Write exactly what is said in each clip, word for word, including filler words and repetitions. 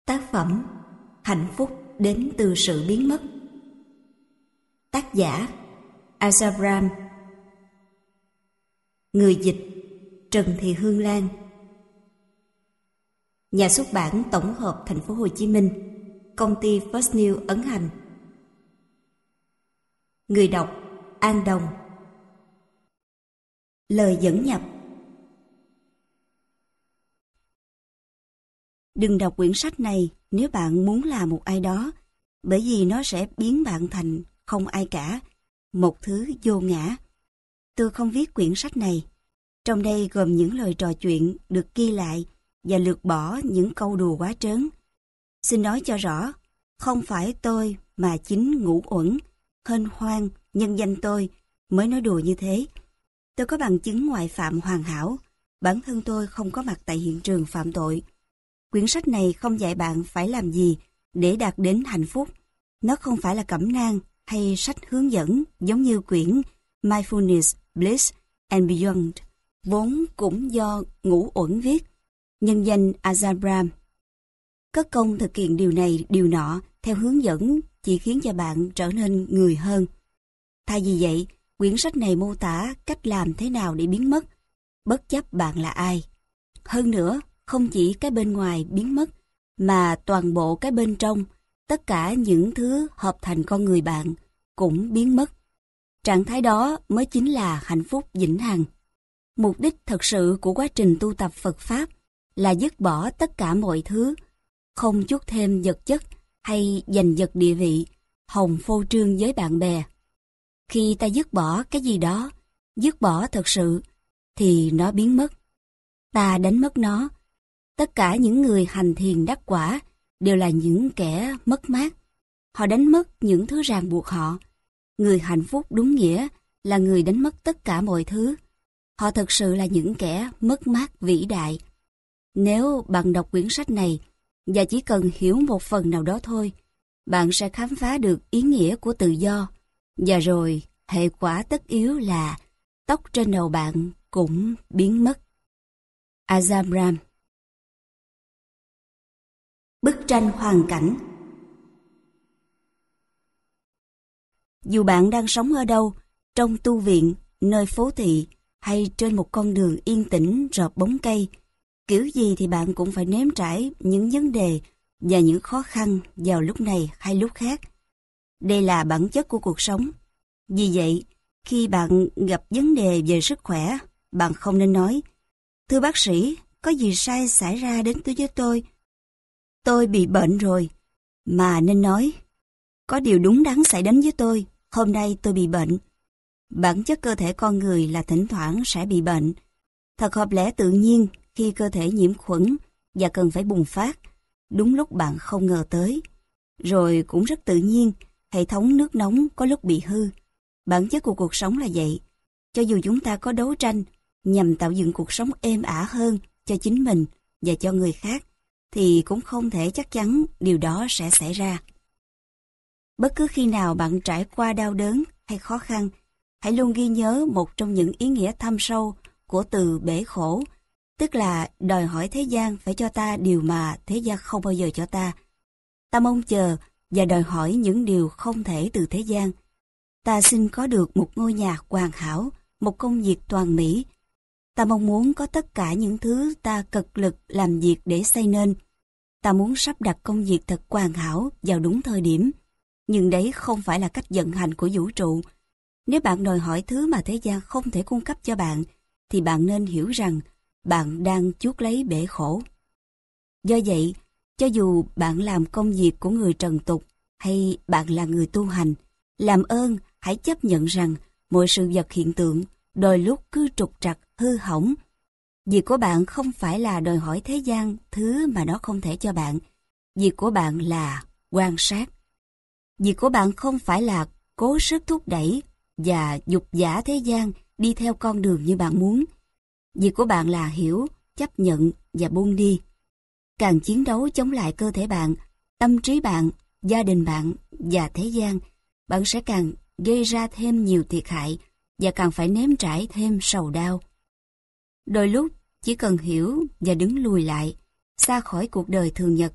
Tác phẩm Hạnh phúc đến từ sự biến mất. Tác giả Azabram. Người dịch Trần Thị Hương Lan. Nhà xuất bản tổng hợp Thành phố Hồ Chí Minh, công ty First New ấn hành. Người đọc An Đồng. Lời dẫn nhập. Đừng đọc quyển sách này nếu bạn muốn là một ai đó, bởi vì nó sẽ biến bạn thành không ai cả, một thứ vô ngã. Tôi không viết quyển sách này. Trong đây gồm những lời trò chuyện được ghi lại và lược bỏ những câu đùa quá trớn. Xin nói cho rõ, không phải tôi mà chính Ngũ Uẩn, hên hoang, nhân danh tôi mới nói đùa như thế. Tôi có bằng chứng ngoại phạm hoàn hảo, bản thân tôi không có mặt tại hiện trường phạm tội. Quyển sách này không dạy bạn phải làm gì để đạt đến hạnh phúc. Nó không phải là cẩm nang hay sách hướng dẫn giống như quyển Mindfulness, Bliss and Beyond, vốn cũng do Ngũ Uẩn viết, nhân danh Azabram. Cất công thực hiện điều này điều nọ theo hướng dẫn chỉ khiến cho bạn trở nên người hơn. Thay vì vậy, quyển sách này mô tả cách làm thế nào để biến mất, bất chấp bạn là ai. Hơn nữa, không chỉ cái bên ngoài biến mất, mà toàn bộ cái bên trong, tất cả những thứ hợp thành con người bạn cũng biến mất. Trạng thái đó mới chính là hạnh phúc vĩnh hằng. Mục đích thật sự của quá trình tu tập Phật Pháp là dứt bỏ tất cả mọi thứ, không chút thêm vật chất hay giành giật địa vị, hòng phô trương với bạn bè. Khi ta dứt bỏ cái gì đó, dứt bỏ thật sự, thì nó biến mất. Ta đánh mất nó. Tất cả những người hành thiền đắc quả đều là những kẻ mất mát. Họ đánh mất những thứ ràng buộc họ. Người hạnh phúc đúng nghĩa là người đánh mất tất cả mọi thứ. Họ thực sự là những kẻ mất mát vĩ đại. Nếu bạn đọc quyển sách này và chỉ cần hiểu một phần nào đó thôi, bạn sẽ khám phá được ý nghĩa của tự do. Và rồi, hệ quả tất yếu là tóc trên đầu bạn cũng biến mất. Azabram. Bức tranh hoàn cảnh. Dù bạn đang sống ở đâu, trong tu viện, nơi phố thị, hay trên một con đường yên tĩnh rợp bóng cây, kiểu gì thì bạn cũng phải nếm trải những vấn đề và những khó khăn vào lúc này hay lúc khác. Đây là bản chất của cuộc sống. Vì vậy, khi bạn gặp vấn đề về sức khỏe, bạn không nên nói: "Thưa bác sĩ, có gì sai xảy ra đến tôi với tôi? Tôi bị bệnh rồi." Mà nên nói: "Có điều đúng đắn xảy đến với tôi, hôm nay tôi bị bệnh." Bản chất cơ thể con người là thỉnh thoảng sẽ bị bệnh. Thật hợp lẽ tự nhiên khi cơ thể nhiễm khuẩn và cần phải bùng phát, đúng lúc bạn không ngờ tới. Rồi cũng rất tự nhiên, hệ thống nước nóng có lúc bị hư. Bản chất của cuộc sống là vậy. Cho dù chúng ta có đấu tranh nhằm tạo dựng cuộc sống êm ả hơn cho chính mình và cho người khác, thì cũng không thể chắc chắn điều đó sẽ xảy ra. Bất cứ khi nào bạn trải qua đau đớn hay khó khăn, hãy luôn ghi nhớ một trong những ý nghĩa thâm sâu của từ bể khổ, tức là đòi hỏi thế gian phải cho ta điều mà thế gian không bao giờ cho ta. Ta mong chờ và đòi hỏi những điều không thể từ thế gian. Ta xin có được một ngôi nhà hoàn hảo, một công việc toàn mỹ. Ta mong muốn có tất cả những thứ ta cực lực làm việc để xây nên. Ta muốn sắp đặt công việc thật hoàn hảo vào đúng thời điểm. Nhưng đấy không phải là cách vận hành của vũ trụ. Nếu bạn đòi hỏi thứ mà thế gian không thể cung cấp cho bạn, thì bạn nên hiểu rằng bạn đang chuốc lấy bể khổ. Do vậy, cho dù bạn làm công việc của người trần tục hay bạn là người tu hành, làm ơn hãy chấp nhận rằng mọi sự vật hiện tượng đôi lúc cứ trục trặc, hư hỏng. Việc của bạn không phải là đòi hỏi thế gian thứ mà nó không thể cho bạn. Việc của bạn là quan sát. Việc của bạn không phải là cố sức thúc đẩy và dục dã thế gian đi theo con đường như bạn muốn. Việc của bạn là hiểu, chấp nhận và buông đi. Càng chiến đấu chống lại cơ thể bạn, tâm trí bạn, gia đình bạn và thế gian, bạn sẽ càng gây ra thêm nhiều thiệt hại và càng phải nếm trải thêm sầu đau. Đôi lúc chỉ cần hiểu và đứng lùi lại, xa khỏi cuộc đời thường nhật,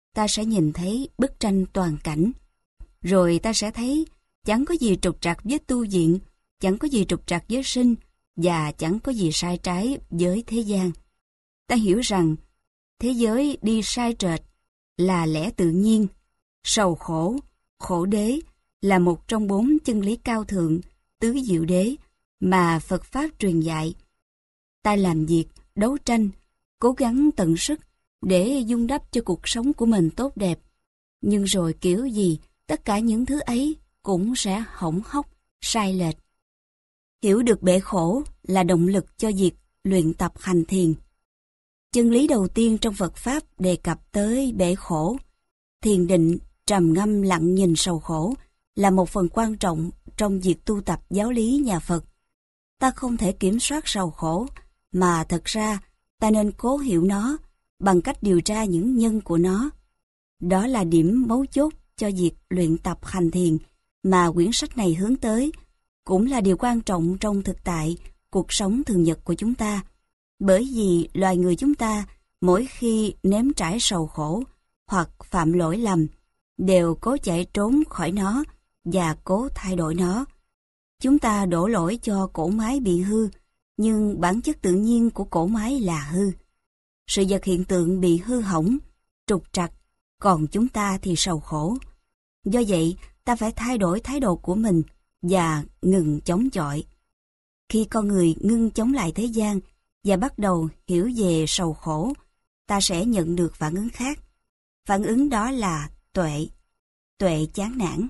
ta sẽ nhìn thấy bức tranh toàn cảnh. Rồi ta sẽ thấy chẳng có gì trục trặc với tu viện, chẳng có gì trục trặc với sinh, và chẳng có gì sai trái với thế gian. Ta hiểu rằng thế giới đi sai trệch là lẽ tự nhiên, sầu khổ, khổ đế là một trong bốn chân lý cao thượng, tứ diệu đế mà Phật Pháp truyền dạy. Ta làm việc, đấu tranh, cố gắng tận sức để vun đắp cho cuộc sống của mình tốt đẹp. Nhưng rồi kiểu gì, tất cả những thứ ấy cũng sẽ hỏng hóc, sai lệch. Hiểu được bể khổ là động lực cho việc luyện tập hành thiền. Chân lý đầu tiên trong Phật Pháp đề cập tới bể khổ. Thiền định, trầm ngâm lặng nhìn sầu khổ là một phần quan trọng trong việc tu tập giáo lý nhà Phật. Ta không thể kiểm soát sầu khổ, mà thật ra ta nên cố hiểu nó bằng cách điều tra những nhân của nó. Đó là điểm mấu chốt cho việc luyện tập hành thiền mà quyển sách này hướng tới, cũng là điều quan trọng trong thực tại cuộc sống thường nhật của chúng ta. Bởi vì loài người chúng ta mỗi khi nếm trải sầu khổ hoặc phạm lỗi lầm đều cố chạy trốn khỏi nó và cố thay đổi nó. Chúng ta đổ lỗi cho cỗ máy bị hư, nhưng bản chất tự nhiên của cỗ máy là hư. Sự vật hiện tượng bị hư hỏng, trục trặc, còn chúng ta thì sầu khổ. Do vậy, ta phải thay đổi thái độ của mình và ngừng chống chọi. Khi con người ngưng chống lại thế gian và bắt đầu hiểu về sầu khổ, ta sẽ nhận được phản ứng khác. Phản ứng đó là tuệ, tuệ chán nản.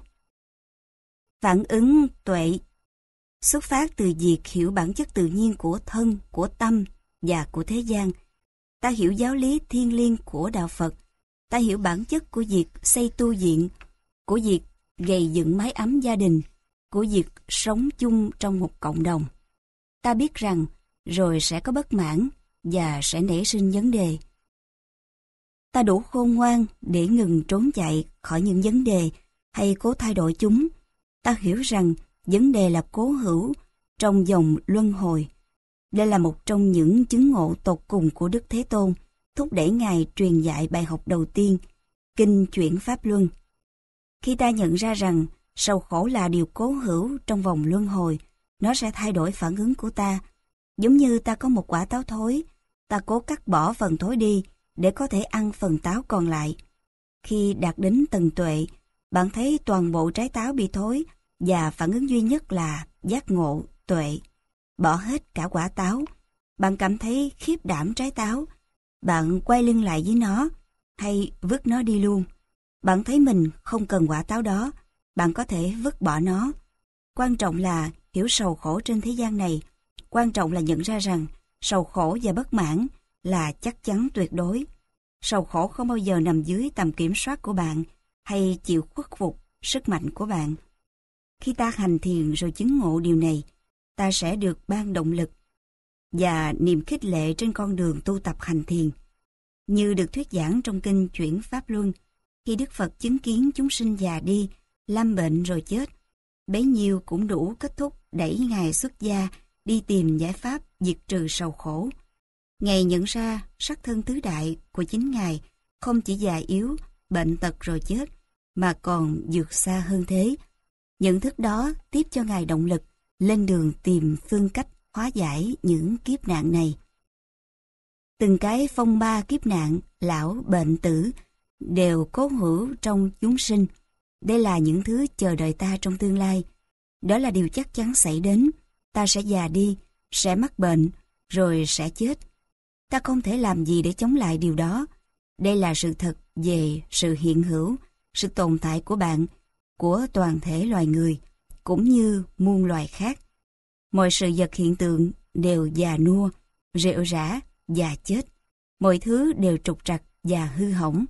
Phản ứng tuệ xuất phát từ việc hiểu bản chất tự nhiên của thân, của tâm và của thế gian. Ta hiểu giáo lý thiêng liêng của Đạo Phật. Ta hiểu bản chất của việc xây tu viện, của việc gầy dựng mái ấm gia đình, của việc sống chung trong một cộng đồng. Ta biết rằng rồi sẽ có bất mãn và sẽ nảy sinh vấn đề. Ta đủ khôn ngoan để ngừng trốn chạy khỏi những vấn đề hay cố thay đổi chúng. Ta hiểu rằng vấn đề là cố hữu trong dòng luân hồi. Đây là một trong những chứng ngộ tột cùng của Đức Thế Tôn, thúc đẩy Ngài truyền dạy bài học đầu tiên, Kinh Chuyển Pháp Luân. Khi ta nhận ra rằng sầu khổ là điều cố hữu trong vòng luân hồi, nó sẽ thay đổi phản ứng của ta. Giống như ta có một quả táo thối, ta cố cắt bỏ phần thối đi để có thể ăn phần táo còn lại. Khi đạt đến tầng tuệ, bạn thấy toàn bộ trái táo bị thối và phản ứng duy nhất là giác ngộ, tuệ. Bỏ hết cả quả táo, bạn cảm thấy khiếp đảm trái táo, bạn quay lưng lại với nó hay vứt nó đi luôn. Bạn thấy mình không cần quả táo đó, bạn có thể vứt bỏ nó. Quan trọng là hiểu sầu khổ trên thế gian này. Quan trọng là nhận ra rằng sầu khổ và bất mãn là chắc chắn tuyệt đối. Sầu khổ không bao giờ nằm dưới tầm kiểm soát của bạn hay chịu khuất phục sức mạnh của bạn. Khi ta hành thiền rồi chứng ngộ điều này, ta sẽ được ban động lực và niềm khích lệ trên con đường tu tập hành thiền. Như được thuyết giảng trong Kinh Chuyển Pháp Luân, khi Đức Phật chứng kiến chúng sinh già đi, lâm bệnh rồi chết, bấy nhiêu cũng đủ kết thúc đẩy Ngài xuất gia đi tìm giải pháp diệt trừ sầu khổ. Ngài nhận ra sắc thân tứ đại của chính Ngài không chỉ già yếu, bệnh tật rồi chết, mà còn vượt xa hơn thế. Nhận thức đó tiếp cho Ngài động lực lên đường tìm phương cách hóa giải những kiếp nạn này. Từng cái phong ba kiếp nạn, lão, bệnh, tử đều cố hữu trong chúng sinh. Đây là những thứ chờ đợi ta trong tương lai. Đó là điều chắc chắn xảy đến. Ta sẽ già đi, sẽ mắc bệnh, rồi sẽ chết. Ta không thể làm gì để chống lại điều đó. Đây là sự thật về sự hiện hữu, sự tồn tại của bạn, của toàn thể loài người, cũng như muôn loài khác. Mọi sự vật hiện tượng đều già nua, rệu rã và chết. Mọi thứ đều trục trặc và hư hỏng.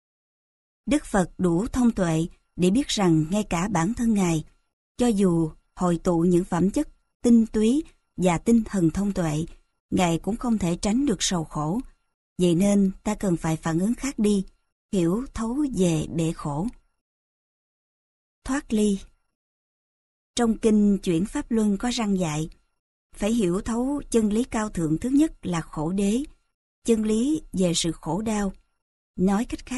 Đức Phật đủ thông tuệ để biết rằng ngay cả bản thân Ngài, cho dù hội tụ những phẩm chất tinh túy và tinh thần thông tuệ, Ngài cũng không thể tránh được sầu khổ. Vậy nên ta cần phải phản ứng khác đi, hiểu thấu về bể khổ. Thoát ly. Trong Kinh Chuyển Pháp Luân có răn dạy, phải hiểu thấu chân lý cao thượng thứ nhất là khổ đế, chân lý về sự khổ đau. Nói cách khác,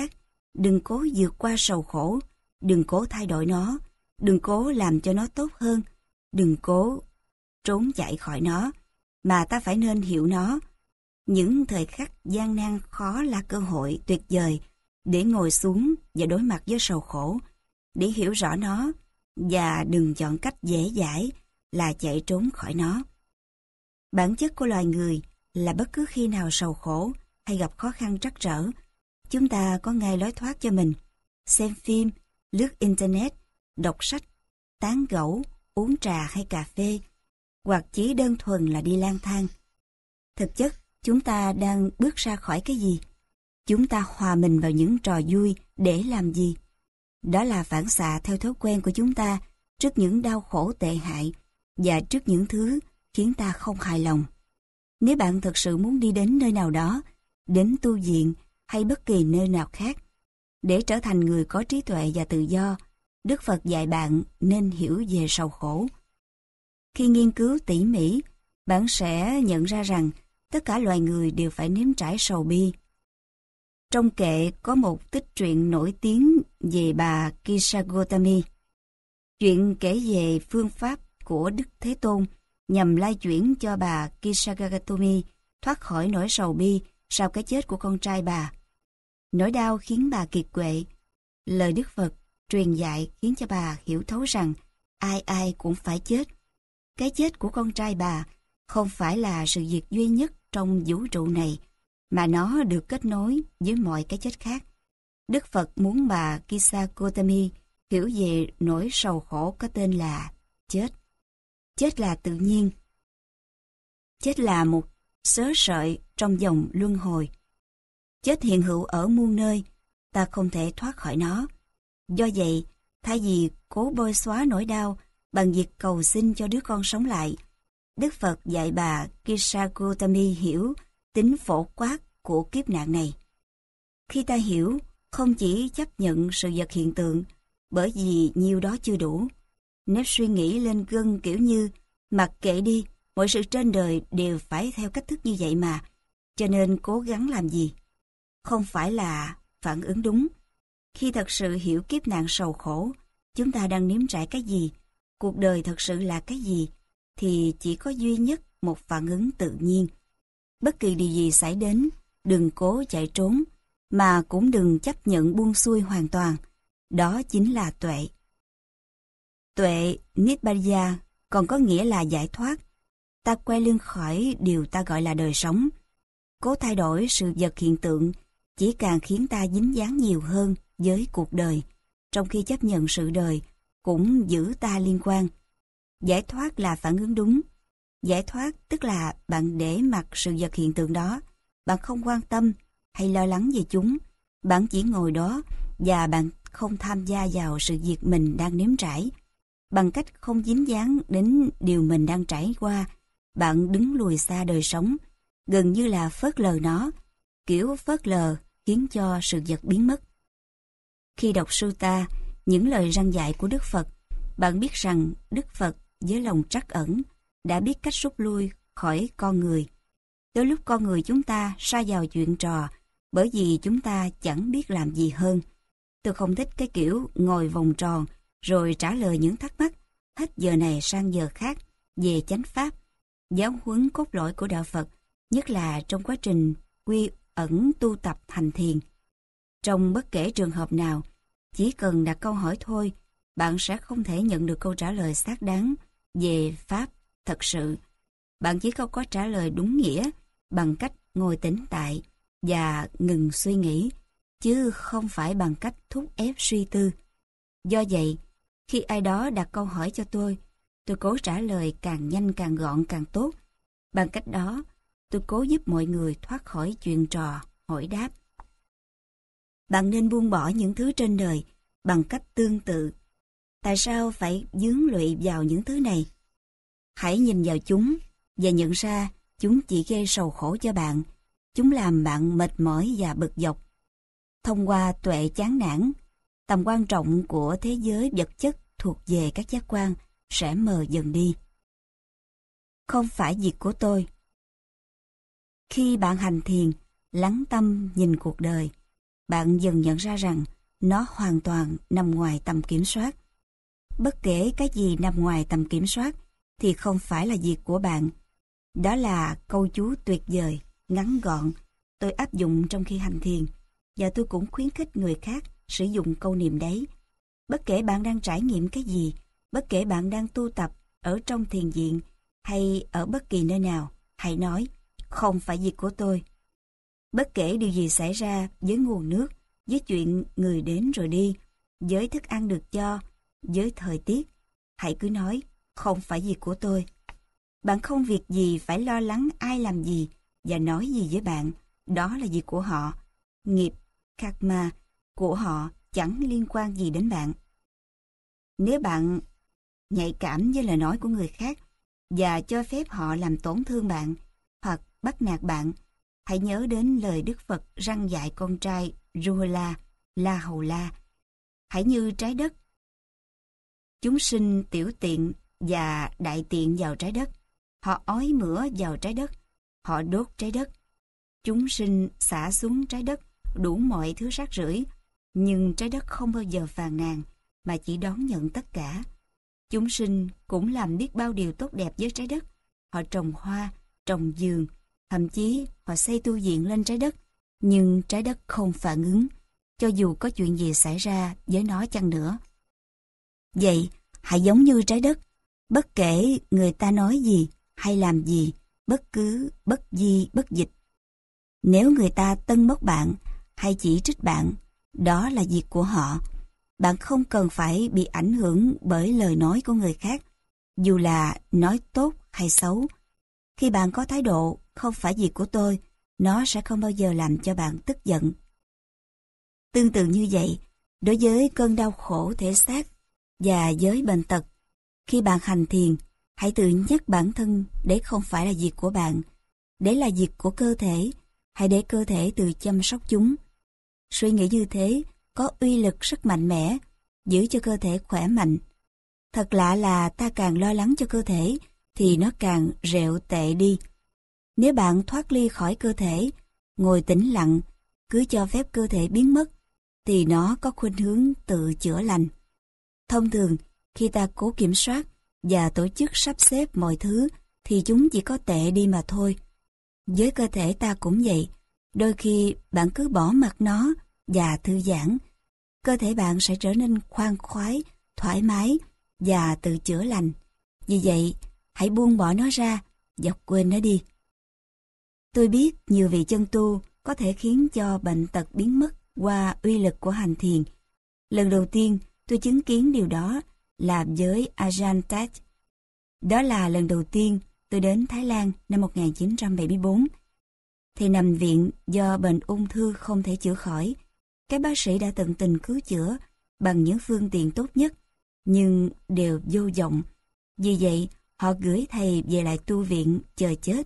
Đừng cố vượt qua sầu khổ, đừng cố thay đổi nó, đừng cố làm cho nó tốt hơn, đừng cố trốn chạy khỏi nó, mà ta phải nên hiểu nó. Những thời khắc gian nan khó là cơ hội tuyệt vời để ngồi xuống và đối mặt với sầu khổ, để hiểu rõ nó, và đừng chọn cách dễ dãi là chạy trốn khỏi nó. Bản chất của loài người là bất cứ khi nào sầu khổ hay gặp khó khăn trắc trở, chúng ta có ngay lối thoát cho mình: xem phim, lướt internet, đọc sách, tán gẫu, uống trà hay cà phê, hoặc chỉ đơn thuần là đi lang thang. Thực chất, chúng ta đang bước ra khỏi cái gì? Chúng ta hòa mình vào những trò vui để làm gì? Đó là phản xạ theo thói quen của chúng ta trước những đau khổ tệ hại và trước những thứ khiến ta không hài lòng. Nếu bạn thực sự muốn đi đến nơi nào đó, đến tu viện hay bất kỳ nơi nào khác, để trở thành người có trí tuệ và tự do, Đức Phật dạy bạn nên hiểu về sầu khổ. Khi nghiên cứu tỉ mỉ, bạn sẽ nhận ra rằng tất cả loài người đều phải nếm trải sầu bi. Trong kệ có một tích truyện nổi tiếng về bà Kisha Gotami. Chuyện kể về phương pháp của Đức Thế Tôn nhằm lai chuyển cho bà Kisha Gotami thoát khỏi nỗi sầu bi sau cái chết của con trai bà. Nỗi đau khiến bà kiệt quệ. Lời Đức Phật truyền dạy khiến cho bà hiểu thấu rằng ai ai cũng phải chết. Cái chết của con trai bà không phải là sự việc duy nhất trong vũ trụ này, mà nó được kết nối với mọi cái chết khác. Đức Phật muốn bà Kisha Gotami hiểu về nỗi sầu khổ có tên là chết. Chết là tự nhiên. Chết là một xớ sợi trong dòng luân hồi. Chết hiện hữu ở muôn nơi, ta không thể thoát khỏi nó. Do vậy, thay vì cố bôi xóa nỗi đau bằng việc cầu xin cho đứa con sống lại, Đức Phật dạy bà Kisha Gotami hiểu tính phổ quát của kiếp nạn này. Khi ta hiểu, không chỉ chấp nhận sự vật hiện tượng, bởi vì nhiều đó chưa đủ. Nếu suy nghĩ lên gân kiểu như mặc kệ đi, mọi sự trên đời đều phải theo cách thức như vậy mà, cho nên cố gắng làm gì? Không phải là phản ứng đúng. Khi thật sự hiểu kiếp nạn sầu khổ, chúng ta đang nếm trải cái gì, cuộc đời thật sự là cái gì, thì chỉ có duy nhất một phản ứng tự nhiên. Bất kỳ điều gì xảy đến, đừng cố chạy trốn, mà cũng đừng chấp nhận buông xuôi hoàn toàn. Đó chính là tuệ. Tuệ Nibbana còn có nghĩa là giải thoát. Ta quay lưng khỏi điều ta gọi là đời sống. Cố thay đổi sự vật hiện tượng chỉ càng khiến ta dính dáng nhiều hơn với cuộc đời, trong khi chấp nhận sự đời cũng giữ ta liên quan. Giải thoát là phản ứng đúng. Giải thoát tức là bạn để mặc sự vật hiện tượng đó, bạn không quan tâm hay lo lắng về chúng, bạn chỉ ngồi đó và bạn không tham gia vào sự việc mình đang nếm trải. Bằng cách không dính dáng đến điều mình đang trải qua, bạn đứng lùi xa đời sống, gần như là phớt lờ nó. Kiểu phớt lờ khiến cho sự vật biến mất. Khi đọc Sutta, những lời răn dạy của Đức Phật, bạn biết rằng Đức Phật với lòng trắc ẩn đã biết cách rút lui khỏi con người. Đôi lúc con người chúng ta sa vào chuyện trò bởi vì chúng ta chẳng biết làm gì hơn. Tôi không thích cái kiểu ngồi vòng tròn rồi trả lời những thắc mắc hết giờ này sang giờ khác về chánh pháp, giáo huấn cốt lõi của đạo Phật, nhất là trong quá trình quy ẩn tu tập hành thiền. Trong bất kể trường hợp nào, chỉ cần đặt câu hỏi thôi, bạn sẽ không thể nhận được câu trả lời xác đáng về pháp thật sự. Bạn chỉ không có trả lời đúng nghĩa bằng cách ngồi tĩnh tại và ngừng suy nghĩ, chứ không phải bằng cách thúc ép suy tư. Do vậy, khi ai đó đặt câu hỏi cho tôi, tôi cố trả lời càng nhanh càng gọn càng tốt. Bằng cách đó, tôi cố giúp mọi người thoát khỏi chuyện trò, hỏi đáp. Bạn nên buông bỏ những thứ trên đời bằng cách tương tự. Tại sao phải vướng lụy vào những thứ này? Hãy nhìn vào chúng và nhận ra chúng chỉ gây sầu khổ cho bạn. Chúng làm bạn mệt mỏi và bực dọc. Thông qua tuệ chán nản, tầm quan trọng của thế giới vật chất thuộc về các giác quan sẽ mờ dần đi. Không phải việc của tôi. Khi bạn hành thiền, lắng tâm nhìn cuộc đời, bạn dần nhận ra rằng nó hoàn toàn nằm ngoài tầm kiểm soát. Bất kể cái gì nằm ngoài tầm kiểm soát thì không phải là việc của bạn. Đó là câu chú tuyệt vời, ngắn gọn, tôi áp dụng trong khi hành thiền, và tôi cũng khuyến khích người khác sử dụng câu niệm đấy. Bất kể bạn đang trải nghiệm cái gì, bất kể bạn đang tu tập ở trong thiền viện hay ở bất kỳ nơi nào, hãy nói, không phải việc của tôi. Bất kể điều gì xảy ra với nguồn nước, với chuyện người đến rồi đi, với thức ăn được cho, với thời tiết, hãy cứ nói, không phải việc của tôi. Bạn không việc gì phải lo lắng ai làm gì và nói gì với bạn, đó là việc của họ. Nghiệp, karma của họ chẳng liên quan gì đến bạn. Nếu bạn nhạy cảm với lời nói của người khác và cho phép họ làm tổn thương bạn hoặc bắt nạt bạn, hãy nhớ đến lời Đức Phật răn dạy con trai Ruhola, La Hầu La. Hãy như trái đất. Chúng sinh tiểu tiện và đại tiện vào trái đất. Họ ói mửa vào trái đất. Họ đốt trái đất. Chúng sinh xả xuống trái đất đủ mọi thứ rác rưởi, nhưng trái đất không bao giờ phàn nàn, mà chỉ đón nhận tất cả. Chúng sinh cũng làm biết bao điều tốt đẹp với trái đất. Họ trồng hoa, trồng vườn, thậm chí họ xây tu viện lên trái đất, nhưng trái đất không phản ứng, cho dù có chuyện gì xảy ra với nó chăng nữa. Vậy, hãy giống như trái đất, bất kể người ta nói gì hay làm gì, bất cứ, bất di, bất dịch. Nếu người ta tân bốc bạn hay chỉ trích bạn, đó là việc của họ. Bạn không cần phải bị ảnh hưởng bởi lời nói của người khác, dù là nói tốt hay xấu. Khi bạn có thái độ không phải việc của tôi, nó sẽ không bao giờ làm cho bạn tức giận. Tương tự như vậy, đối với cơn đau khổ thể xác và với bệnh tật, khi bạn hành thiền, hãy tự nhắc bản thân đấy không phải là việc của bạn, đấy là việc của cơ thể, hãy để cơ thể tự chăm sóc chúng. Suy nghĩ như thế có uy lực rất mạnh mẽ, giữ cho cơ thể khỏe mạnh. Thật lạ là ta càng lo lắng cho cơ thể, thì nó càng rệu tệ đi. Nếu bạn thoát ly khỏi cơ thể, ngồi tĩnh lặng, cứ cho phép cơ thể biến mất, thì nó có khuynh hướng tự chữa lành. Thông thường, khi ta cố kiểm soát và tổ chức sắp xếp mọi thứ, thì chúng chỉ có tệ đi mà thôi. Với cơ thể ta cũng vậy, đôi khi bạn cứ bỏ mặc nó và thư giãn, cơ thể bạn sẽ trở nên khoan khoái, thoải mái và tự chữa lành. Vì vậy, hãy buông bỏ nó ra và quên nó đi. Tôi biết nhiều vị chân tu có thể khiến cho bệnh tật biến mất qua uy lực của hành thiền. Lần đầu tiên tôi chứng kiến điều đó là với Ajahn Tat. Đó là lần đầu tiên tôi đến Thái Lan năm một nghìn chín trăm bảy mươi tư. Thầy nằm viện do bệnh ung thư không thể chữa khỏi. Các bác sĩ đã tận tình cứu chữa bằng những phương tiện tốt nhất, nhưng đều vô vọng. Vì vậy, họ gửi thầy về lại tu viện chờ chết,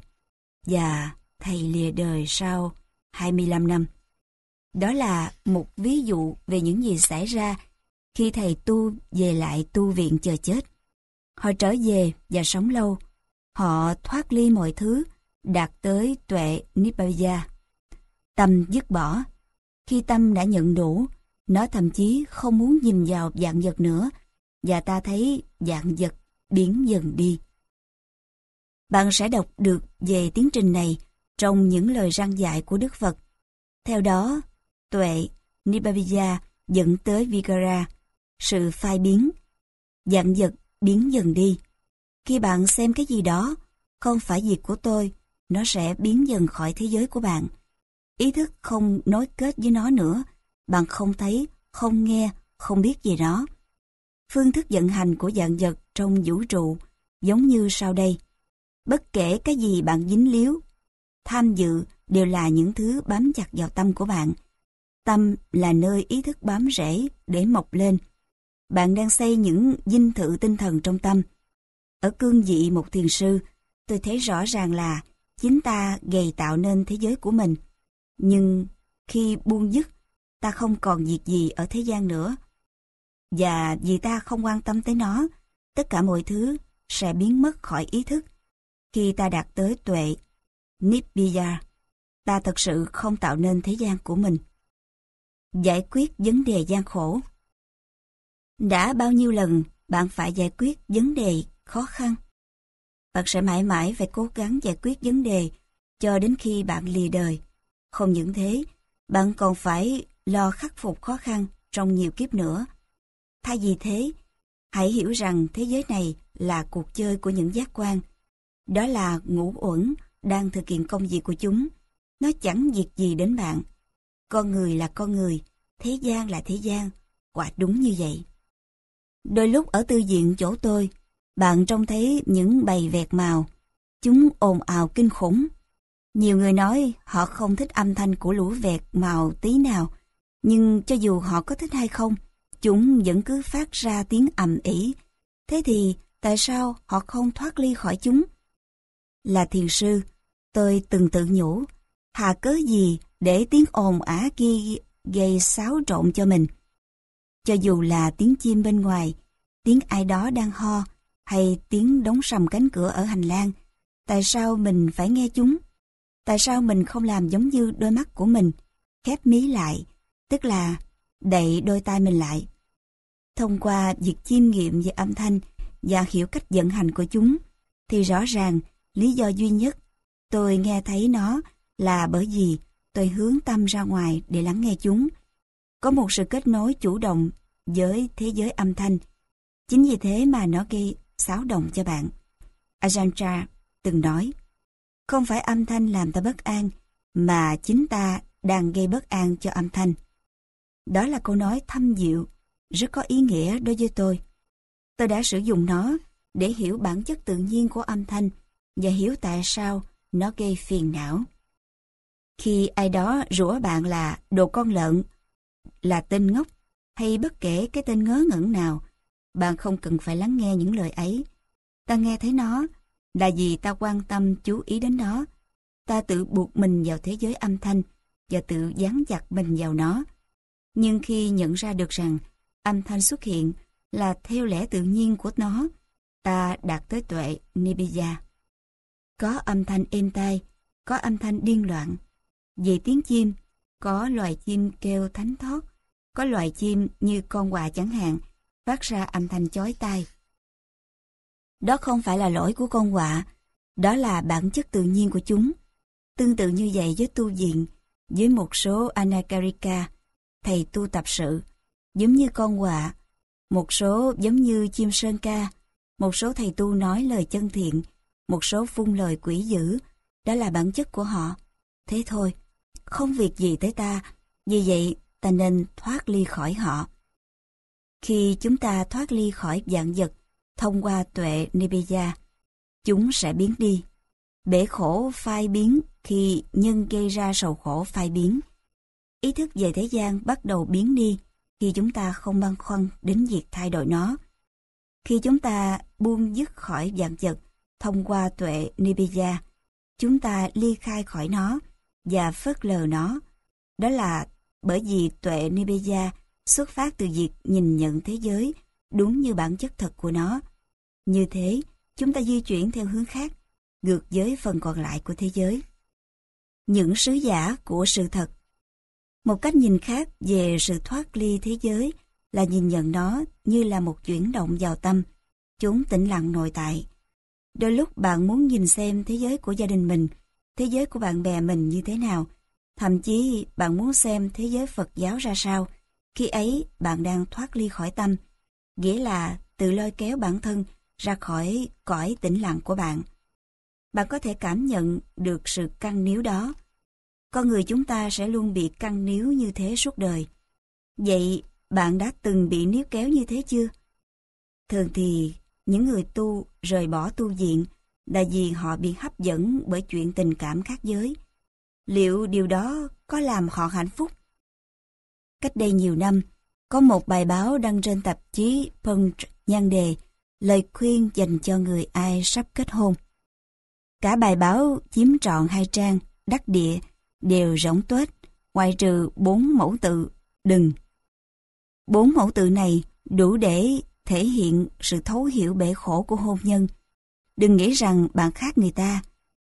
và thầy lìa đời sau hai mươi lăm năm. Đó là một ví dụ về những gì xảy ra khi thầy tu về lại tu viện chờ chết. Họ trở về và sống lâu. Họ thoát ly mọi thứ, đạt tới tuệ Nibbana. Tâm dứt bỏ. Khi tâm đã nhận đủ, nó thậm chí không muốn nhìn vào vạn vật nữa, và ta thấy vạn vật biến dần đi. Bạn sẽ đọc được về tiến trình này trong những lời răn dạy của Đức Phật. Theo đó, tuệ Nibbana dẫn tới Vigara, sự phai biến, vạn vật biến dần đi. Khi bạn xem cái gì đó không phải việc của tôi, nó sẽ biến dần khỏi thế giới của bạn. Ý thức không nối kết với nó nữa, bạn không thấy, không nghe, không biết về nó. Phương thức vận hành của vạn vật trong vũ trụ giống như sau đây. Bất kể cái gì bạn dính líu, tham dự đều là những thứ bám chặt vào tâm của bạn. Tâm là nơi ý thức bám rễ để mọc lên. Bạn đang xây những dinh thự tinh thần trong tâm. Ở cương vị một thiền sư, tôi thấy rõ ràng là chính ta gầy tạo nên thế giới của mình. Nhưng khi buông dứt, ta không còn việc gì ở thế gian nữa. Và vì ta không quan tâm tới nó, tất cả mọi thứ sẽ biến mất khỏi ý thức. Khi ta đạt tới tuệ Nibbana, ta thật sự không tạo nên thế gian của mình. Giải quyết vấn đề gian khổ. Đã bao nhiêu lần bạn phải giải quyết vấn đề khó khăn? Bạn sẽ mãi mãi phải cố gắng giải quyết vấn đề cho đến khi bạn lìa đời. Không những thế, bạn còn phải lo khắc phục khó khăn trong nhiều kiếp nữa. Thay vì thế, hãy hiểu rằng thế giới này là cuộc chơi của những giác quan. Đó là ngũ uẩn đang thực hiện công việc của chúng. Nó chẳng việc gì đến bạn. Con người là con người, thế gian là thế gian, quả đúng như vậy. Đôi lúc ở tư viện chỗ tôi, bạn trông thấy những bầy vẹt màu. Chúng ồn ào kinh khủng. Nhiều người nói họ không thích âm thanh của lũ vẹt màu tí nào, nhưng cho dù họ có thích hay không, chúng vẫn cứ phát ra tiếng ầm ĩ. Thế thì tại sao họ không thoát ly khỏi chúng? Là thiền sư, tôi từng tự nhủ, hà cớ gì để tiếng ồn ả kia gây xáo trộn cho mình. Cho dù là tiếng chim bên ngoài, tiếng ai đó đang ho, hay tiếng đóng sầm cánh cửa ở hành lang, tại sao mình phải nghe chúng? Tại sao mình không làm giống như đôi mắt của mình, khép mí lại, tức là đậy đôi tai mình lại? Thông qua việc chiêm nghiệm về âm thanh và hiểu cách vận hành của chúng, thì rõ ràng lý do duy nhất tôi nghe thấy nó là bởi vì tôi hướng tâm ra ngoài để lắng nghe chúng. Có một sự kết nối chủ động với thế giới âm thanh. Chính vì thế mà nó gây xáo động cho bạn. Ajahn Chah từng nói, không phải âm thanh làm ta bất an, mà chính ta đang gây bất an cho âm thanh. Đó là câu nói thâm diệu, rất có ý nghĩa đối với tôi. Tôi đã sử dụng nó để hiểu bản chất tự nhiên của âm thanh và hiểu tại sao nó gây phiền não. Khi ai đó rủa bạn là đồ con lợn, là tên ngốc, hay bất kể cái tên ngớ ngẩn nào, bạn không cần phải lắng nghe những lời ấy. Ta nghe thấy nó là vì ta quan tâm chú ý đến nó. Ta tự buộc mình vào thế giới âm thanh và tự dán chặt mình vào nó. Nhưng khi nhận ra được rằng âm thanh xuất hiện là theo lẽ tự nhiên của nó, ta đạt tới tuệ Nibbija. Có âm thanh êm tai, có âm thanh điên loạn. Về tiếng chim, có loài chim kêu thánh thót, có loài chim như con quạ chẳng hạn, phát ra âm thanh chói tai. Đó không phải là lỗi của con quạ, đó là bản chất tự nhiên của chúng. Tương tự như vậy với tu viện, với một số anakarika, thầy tu tập sự, giống như con quạ, một số giống như chim sơn ca, một số thầy tu nói lời chân thiện, một số phun lời quỷ dữ, đó là bản chất của họ. Thế thôi, không việc gì tới ta, vì vậy ta nên thoát ly khỏi họ. Khi chúng ta thoát ly khỏi vạn vật thông qua tuệ Nibbija, chúng sẽ biến đi. Bể khổ phai biến khi nhân gây ra sầu khổ phai biến. Ý thức về thế gian bắt đầu biến đi khi chúng ta không băn khoăn đến việc thay đổi nó. Khi chúng ta buông dứt khỏi vạn vật thông qua tuệ Nibbija, chúng ta ly khai khỏi nó và phớt lờ nó. Đó là bởi vì tuệ Nibbija xuất phát từ việc nhìn nhận thế giới đúng như bản chất thật của nó. Như thế, chúng ta di chuyển theo hướng khác, ngược với phần còn lại của thế giới. Những sứ giả của sự thật. Một cách nhìn khác về sự thoát ly thế giới là nhìn nhận nó như là một chuyển động vào tâm, chốn tĩnh lặng nội tại. Đôi lúc bạn muốn nhìn xem thế giới của gia đình mình, thế giới của bạn bè mình như thế nào, thậm chí bạn muốn xem thế giới Phật giáo ra sao. Khi ấy bạn đang thoát ly khỏi tâm, nghĩa là tự lôi kéo bản thân ra khỏi cõi tĩnh lặng của bạn. Bạn có thể cảm nhận được sự căng níu đó. Con người chúng ta sẽ luôn bị căng níu như thế suốt đời. Vậy bạn đã từng bị níu kéo như thế chưa? Thường thì những người tu rời bỏ tu viện là vì họ bị hấp dẫn bởi chuyện tình cảm khác giới. Liệu điều đó có làm họ hạnh phúc? Cách đây nhiều năm, có một bài báo đăng trên tạp chí Punch nhan đề lời khuyên dành cho người ai sắp kết hôn. Cả bài báo chiếm trọn hai trang, đắc địa, đều rỗng tuếch, ngoại trừ bốn mẫu tự đừng. Bốn mẫu tự này đủ để thể hiện sự thấu hiểu bể khổ của hôn nhân. Đừng nghĩ rằng bạn khác người ta,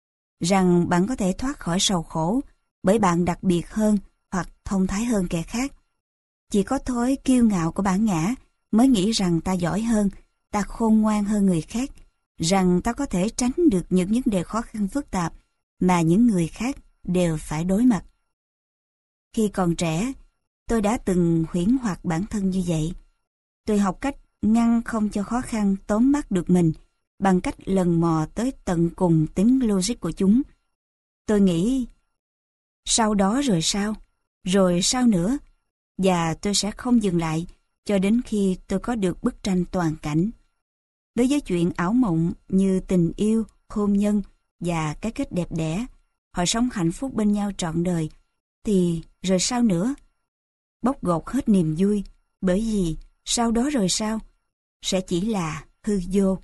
rằng bạn có thể thoát khỏi sầu khổ bởi bạn đặc biệt hơn hoặc thông thái hơn kẻ khác. Chỉ có thói kiêu ngạo của bản ngã mới nghĩ rằng ta giỏi hơn, ta khôn ngoan hơn người khác, rằng ta có thể tránh được những vấn đề khó khăn phức tạp mà những người khác đều phải đối mặt. Khi còn trẻ, tôi đã từng huyễn hoặc bản thân như vậy. Tôi học cách ngăn không cho khó khăn tóm bắt được mình bằng cách lần mò tới tận cùng tính logic của chúng. Tôi nghĩ, sau đó rồi sao? Rồi sao nữa? Và tôi sẽ không dừng lại cho đến khi tôi có được bức tranh toàn cảnh. Đối với chuyện ảo mộng như tình yêu, hôn nhân và cái kết đẹp đẽ, họ sống hạnh phúc bên nhau trọn đời, thì rồi sao nữa? Bóc gột hết niềm vui, bởi vì sau đó rồi sao? Sẽ chỉ là hư vô.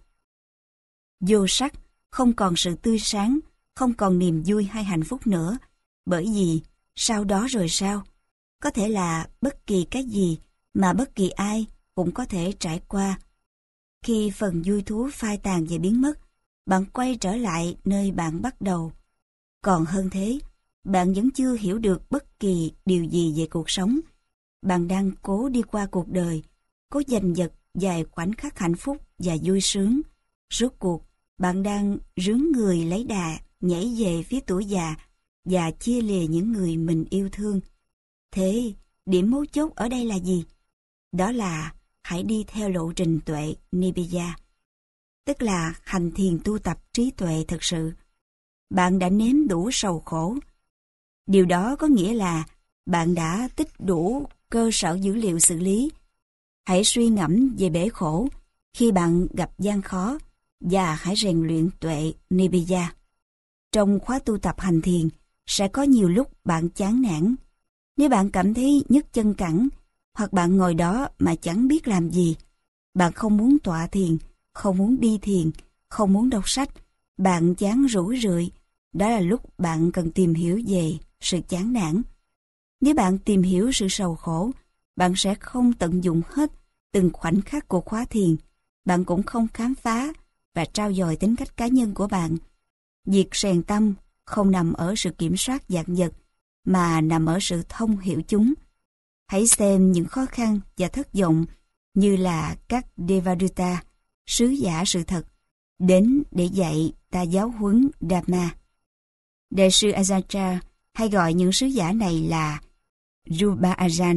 Vô sắc, không còn sự tươi sáng, không còn niềm vui hay hạnh phúc nữa, bởi vì sau đó rồi sao? Có thể là bất kỳ cái gì mà bất kỳ ai cũng có thể trải qua. Khi phần vui thú phai tàn và biến mất, bạn quay trở lại nơi bạn bắt đầu. Còn hơn thế, bạn vẫn chưa hiểu được bất kỳ điều gì về cuộc sống. Bạn đang cố đi qua cuộc đời, cố giành giật vài khoảnh khắc hạnh phúc và vui sướng. Rốt cuộc, bạn đang rướn người lấy đà, nhảy về phía tuổi già và chia lìa những người mình yêu thương. Thế, điểm mấu chốt ở đây là gì? Đó là hãy đi theo lộ trình tuệ Nibbija, tức là hành thiền tu tập trí tuệ thực sự. Bạn đã nếm đủ sầu khổ. Điều đó có nghĩa là bạn đã tích đủ cơ sở dữ liệu xử lý. Hãy suy ngẫm về bể khổ khi bạn gặp gian khó và hãy rèn luyện tuệ Nibbija. Trong khóa tu tập hành thiền, sẽ có nhiều lúc bạn chán nản. Nếu bạn cảm thấy nhức chân cẳng, hoặc bạn ngồi đó mà chẳng biết làm gì, bạn không muốn tọa thiền, không muốn đi thiền, không muốn đọc sách, bạn chán rũ rượi, đó là lúc bạn cần tìm hiểu về sự chán nản. Nếu bạn tìm hiểu sự sầu khổ, bạn sẽ không tận dụng hết từng khoảnh khắc của khóa thiền, bạn cũng không khám phá và trau dồi tính cách cá nhân của bạn. Việc rèn tâm không nằm ở sự kiểm soát vạn vật, mà nằm ở sự thông hiểu chúng. Hãy xem những khó khăn và thất vọng như là các Devaduta, sứ giả sự thật, đến để dạy ta giáo huấn Dhamma. Đại sư Ajahn hay gọi những sứ giả này là Rupa Ajahn,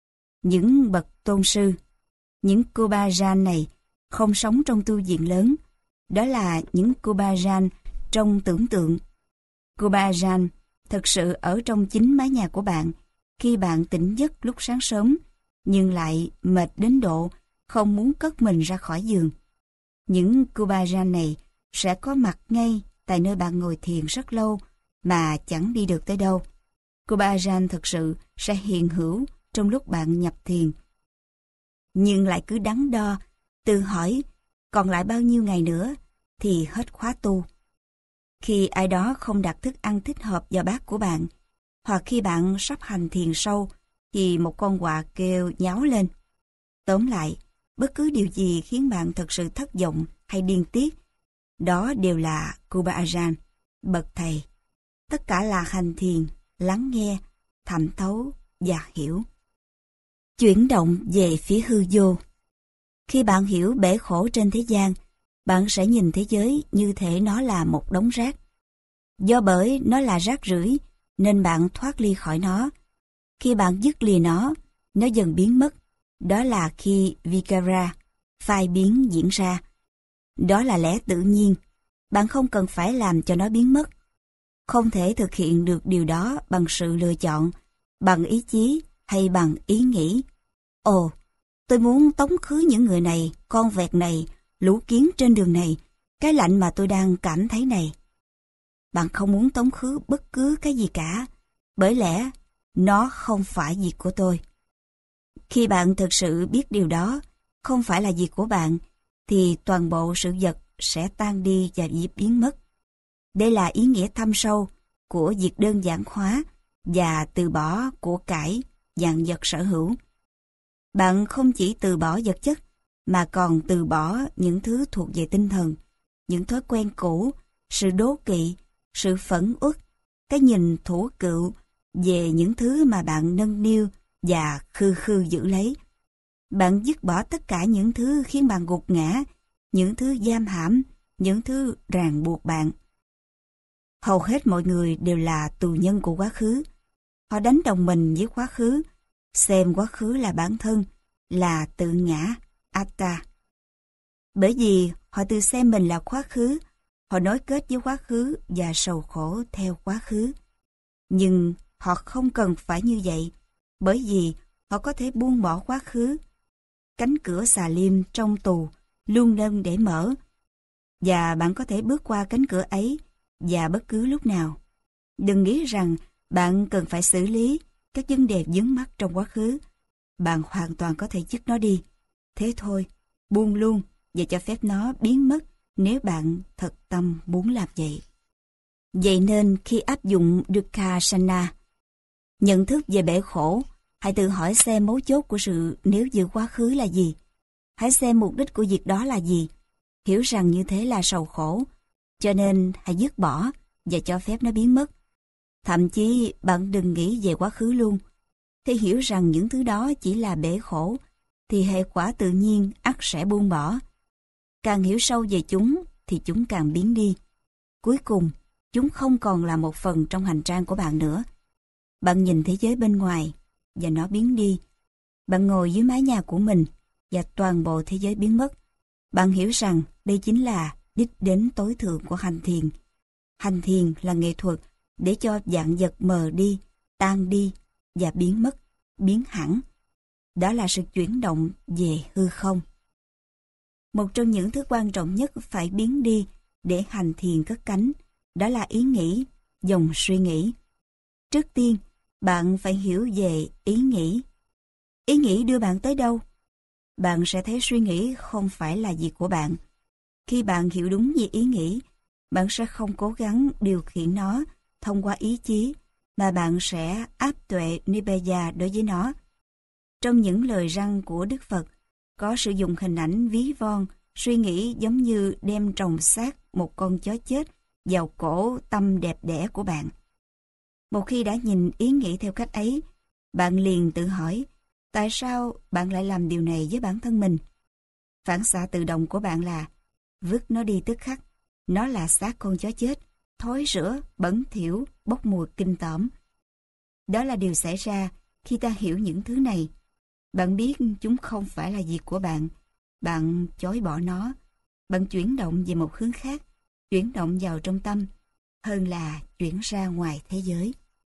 những bậc tôn sư. Những Krupa Ajahn này không sống trong tu viện lớn, đó là những Krupa Ajahn trong tưởng tượng. Krupa Ajahn thực sự ở trong chính mái nhà của bạn khi bạn tỉnh giấc lúc sáng sớm, nhưng lại mệt đến độ không muốn cất mình ra khỏi giường. Những Krupa Ajahn này sẽ có mặt ngay tại nơi bạn ngồi thiền rất lâu mà chẳng đi được tới đâu. Krupa Ajahn thực sự sẽ hiện hữu trong lúc bạn nhập thiền. Nhưng lại cứ đắn đo, tự hỏi còn lại bao nhiêu ngày nữa thì hết khóa tu. Khi ai đó không đặt thức ăn thích hợp vào bát của bạn, hoặc khi bạn sắp hành thiền sâu, thì một con quạ kêu nháo lên. Tóm lại, bất cứ điều gì khiến bạn thật sự thất vọng hay điên tiết, đó đều là Krupa Ajahn, bậc thầy. Tất cả là hành thiền, lắng nghe, thẩm thấu và hiểu. Chuyển động về phía hư vô. Khi bạn hiểu bể khổ trên thế gian, bạn sẽ nhìn thế giới như thể nó là một đống rác. Do bởi nó là rác rưởi, nên bạn thoát ly khỏi nó. Khi bạn dứt lìa nó, nó dần biến mất. Đó là khi Vicara, phai biến diễn ra. Đó là lẽ tự nhiên. Bạn không cần phải làm cho nó biến mất. Không thể thực hiện được điều đó bằng sự lựa chọn, bằng ý chí hay bằng ý nghĩ. Ồ, tôi muốn tống khứ những người này, con vẹt này, lũ kiến trên đường này, cái lạnh mà tôi đang cảm thấy này. Bạn không muốn tống khứ bất cứ cái gì cả, bởi lẽ nó không phải việc của tôi. Khi bạn thực sự biết điều đó không phải là việc của bạn, thì toàn bộ sự vật sẽ tan đi và biến mất. Đây là ý nghĩa thâm sâu của việc đơn giản hóa và từ bỏ của cải vạn vật sở hữu. Bạn không chỉ từ bỏ vật chất, mà còn từ bỏ những thứ thuộc về tinh thần, những thói quen cũ, sự đố kỵ, sự phẫn uất, cái nhìn thủ cựu về những thứ mà bạn nâng niu và khư khư giữ lấy. Bạn dứt bỏ tất cả những thứ khiến bạn gục ngã, những thứ giam hãm, những thứ ràng buộc bạn. Hầu hết mọi người đều là tù nhân của quá khứ. Họ đánh đồng mình với quá khứ, xem quá khứ là bản thân, là tự ngã, atta. Bởi vì họ tự xem mình là quá khứ, họ nối kết với quá khứ và sầu khổ theo quá khứ. Nhưng họ không cần phải như vậy, bởi vì họ có thể buông bỏ quá khứ. Cánh cửa xà lim trong tù luôn đơn để mở, và bạn có thể bước qua cánh cửa ấy và bất cứ lúc nào. Đừng nghĩ rằng bạn cần phải xử lý các vấn đề vướng mắc trong quá khứ. Bạn hoàn toàn có thể dứt nó đi. Thế thôi, buông luôn và cho phép nó biến mất nếu bạn thật tâm muốn làm vậy. Vậy nên khi áp dụng Dukkha-sana, nhận thức về bể khổ, hãy tự hỏi xem mấu chốt của sự nếu giữ quá khứ là gì. Hãy xem mục đích của việc đó là gì. Hiểu rằng như thế là sầu khổ, cho nên hãy dứt bỏ và cho phép nó biến mất. Thậm chí bạn đừng nghĩ về quá khứ luôn. Khi hiểu rằng những thứ đó chỉ là bể khổ, thì hệ quả tự nhiên ắt sẽ buông bỏ. Càng hiểu sâu về chúng, thì chúng càng biến đi. Cuối cùng, chúng không còn là một phần trong hành trang của bạn nữa. Bạn nhìn thế giới bên ngoài, và nó biến đi. Bạn ngồi dưới mái nhà của mình, và toàn bộ thế giới biến mất. Bạn hiểu rằng đây chính là đích đến tối thượng của hành thiền. Hành thiền là nghệ thuật để cho vạn vật mờ đi, tan đi và biến mất, biến hẳn. Đó là sự chuyển động về hư không. Một trong những thứ quan trọng nhất phải biến đi để hành thiền cất cánh, đó là ý nghĩ, dòng suy nghĩ. Trước tiên, bạn phải hiểu về ý nghĩ. Ý nghĩ đưa bạn tới đâu? Bạn sẽ thấy suy nghĩ không phải là việc của bạn. Khi bạn hiểu đúng về ý nghĩ, bạn sẽ không cố gắng điều khiển nó thông qua ý chí, mà bạn sẽ áp tuệ Nibbaya đối với nó. Trong những lời răn của Đức Phật, có sử dụng hình ảnh ví von, suy nghĩ giống như đem trồng xác một con chó chết vào cổ tâm đẹp đẽ của bạn. Một khi đã nhìn ý nghĩ theo cách ấy, bạn liền tự hỏi, tại sao bạn lại làm điều này với bản thân mình? Phản xạ tự động của bạn là, vứt nó đi tức khắc, nó là xác con chó chết, thối rữa, bẩn thỉu, bốc mùi kinh tởm. Đó là điều xảy ra khi ta hiểu những thứ này. Bạn biết chúng không phải là việc của bạn. Bạn chối bỏ nó. Bạn chuyển động về một hướng khác, chuyển động vào trong tâm, hơn là chuyển ra ngoài thế giới.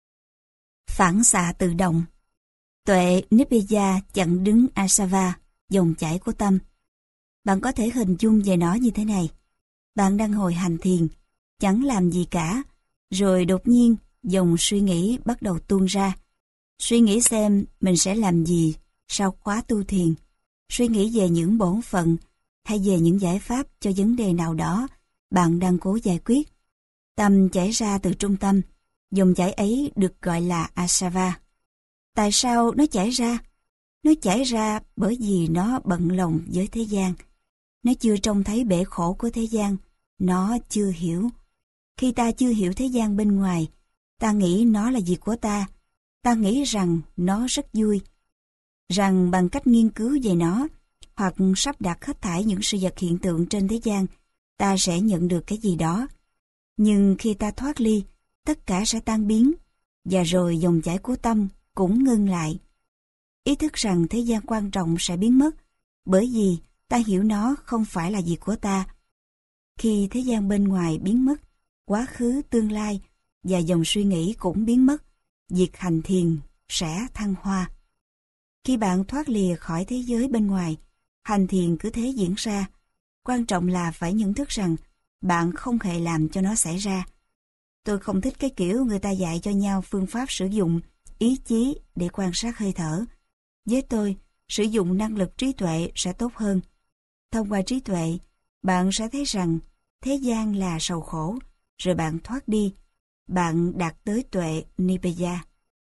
Phản xạ tự động. Tuệ Nibbaya chặn đứng Asava, dòng chảy của tâm. Bạn có thể hình dung về nó như thế này. Bạn đang ngồi hành thiền, chẳng làm gì cả, rồi đột nhiên dòng suy nghĩ bắt đầu tuôn ra. Suy nghĩ xem mình sẽ làm gì sau khóa tu thiền, suy nghĩ về những bổn phận hay về những giải pháp cho vấn đề nào đó bạn đang cố giải quyết. Tâm chảy ra từ trung tâm, dòng chảy ấy được gọi là Asava. Tại sao nó chảy ra? Nó chảy ra bởi vì nó bận lòng với thế gian. Nó chưa trông thấy bể khổ của thế gian, nó chưa hiểu. Khi ta chưa hiểu thế gian bên ngoài, ta nghĩ nó là việc của ta. Ta nghĩ rằng nó rất vui, rằng bằng cách nghiên cứu về nó, hoặc sắp đặt hết thảy những sự vật hiện tượng trên thế gian, ta sẽ nhận được cái gì đó. Nhưng khi ta thoát ly, tất cả sẽ tan biến, và rồi dòng chảy của tâm cũng ngưng lại. Ý thức rằng thế gian quan trọng sẽ biến mất, bởi vì ta hiểu nó không phải là việc của ta. Khi thế gian bên ngoài biến mất, quá khứ, tương lai và dòng suy nghĩ cũng biến mất, việc hành thiền sẽ thăng hoa. Khi bạn thoát lìa khỏi thế giới bên ngoài, hành thiền cứ thế diễn ra. Quan trọng là phải nhận thức rằng bạn không hề làm cho nó xảy ra. Tôi không thích cái kiểu người ta dạy cho nhau phương pháp sử dụng ý chí để quan sát hơi thở. Với tôi, sử dụng năng lực trí tuệ sẽ tốt hơn. Thông qua trí tuệ, bạn sẽ thấy rằng thế gian là sầu khổ, rồi bạn thoát đi, bạn đạt tới tuệ Nibbaya.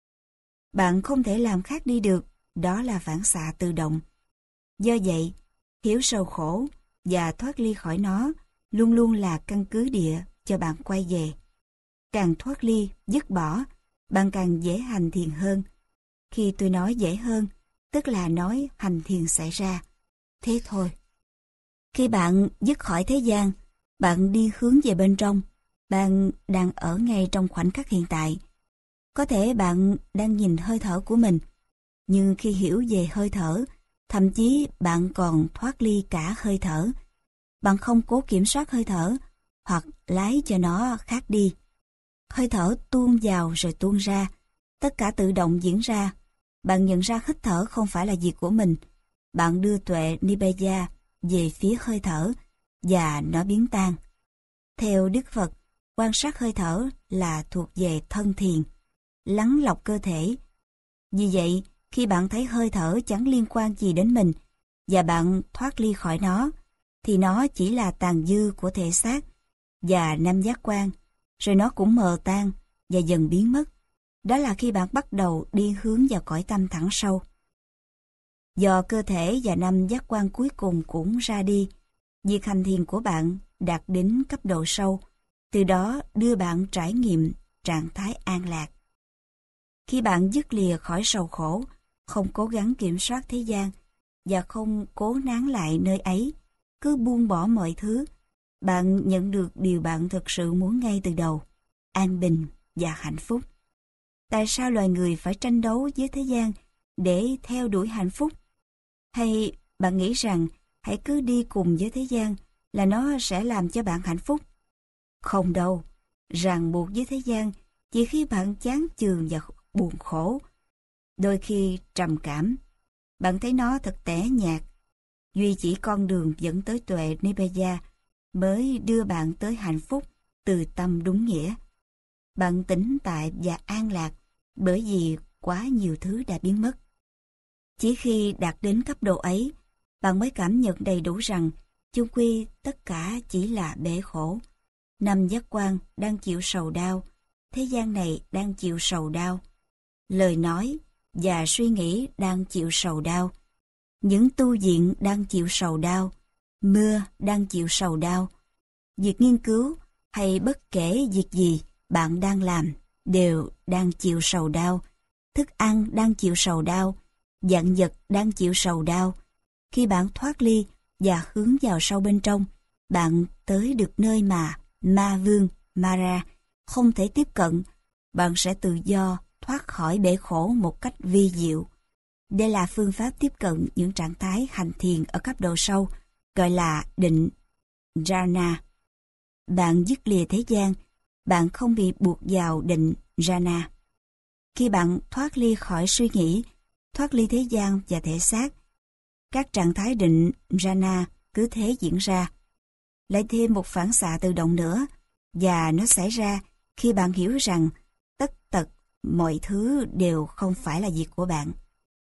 Bạn không thể làm khác đi được, đó là phản xạ tự động. Do vậy, hiểu sầu khổ và thoát ly khỏi nó luôn luôn là căn cứ địa cho bạn quay về. Càng thoát ly, dứt bỏ, bạn càng dễ hành thiền hơn. Khi tôi nói dễ hơn, tức là nói hành thiền xảy ra. Thế thôi. Khi bạn dứt khỏi thế gian, bạn đi hướng về bên trong, bạn đang ở ngay trong khoảnh khắc hiện tại. Có thể bạn đang nhìn hơi thở của mình, nhưng khi hiểu về hơi thở, thậm chí bạn còn thoát ly cả hơi thở. Bạn không cố kiểm soát hơi thở, hoặc lái cho nó khác đi. Hơi thở tuôn vào rồi tuôn ra, tất cả tự động diễn ra. Bạn nhận ra hít thở không phải là việc của mình. Bạn đưa tuệ Nibbaya về phía hơi thở, và nó biến tan. Theo Đức Phật, quan sát hơi thở là thuộc về thân thiền, lắng lọc cơ thể. Vì vậy, khi bạn thấy hơi thở chẳng liên quan gì đến mình, và bạn thoát ly khỏi nó, thì nó chỉ là tàn dư của thể xác và năm giác quan, rồi nó cũng mờ tan và dần biến mất. Đó là khi bạn bắt đầu đi hướng vào cõi tâm thẳm sâu. Do cơ thể và năm giác quan cuối cùng cũng ra đi, việc hành thiền của bạn đạt đến cấp độ sâu, từ đó đưa bạn trải nghiệm trạng thái an lạc. Khi bạn dứt lìa khỏi sầu khổ, không cố gắng kiểm soát thế gian và không cố nán lại nơi ấy, cứ buông bỏ mọi thứ, bạn nhận được điều bạn thực sự muốn ngay từ đầu, an bình và hạnh phúc. Tại sao loài người phải tranh đấu với thế gian để theo đuổi hạnh phúc? Hay bạn nghĩ rằng hãy cứ đi cùng với thế gian là nó sẽ làm cho bạn hạnh phúc? Không đâu, ràng buộc với thế gian chỉ khi bạn chán chường và buồn khổ, đôi khi trầm cảm. Bạn thấy nó thật tẻ nhạt. Duy chỉ con đường dẫn tới tuệ Nibbaya mới đưa bạn tới hạnh phúc từ tâm đúng nghĩa. Bạn tĩnh tại và an lạc bởi vì quá nhiều thứ đã biến mất. Chỉ khi đạt đến cấp độ ấy, bạn mới cảm nhận đầy đủ rằng chung quy tất cả chỉ là bể khổ. Năm giác quan đang chịu sầu đau, thế gian này đang chịu sầu đau. Lời nói và suy nghĩ đang chịu sầu đau. Những tu viện đang chịu sầu đau. Mưa đang chịu sầu đau. Việc nghiên cứu hay bất kể việc gì bạn đang làm đều đang chịu sầu đau. Thức ăn đang chịu sầu đau. Vạn vật đang chịu sầu đau. Khi bạn thoát ly và hướng vào sâu bên trong, bạn tới được nơi mà ma vương, Mara không thể tiếp cận. Bạn sẽ tự do thoát khỏi bể khổ một cách vi diệu. Đây là phương pháp tiếp cận những trạng thái hành thiền ở cấp độ sâu, gọi là định jhana. Bạn dứt lìa thế gian, bạn không bị buộc vào định jhana. Khi bạn thoát ly khỏi suy nghĩ, thoát ly thế gian và thể xác, các trạng thái định jhana cứ thế diễn ra. Lại thêm một phản xạ tự động nữa, và nó xảy ra khi bạn hiểu rằng tất tật mọi thứ đều không phải là việc của bạn.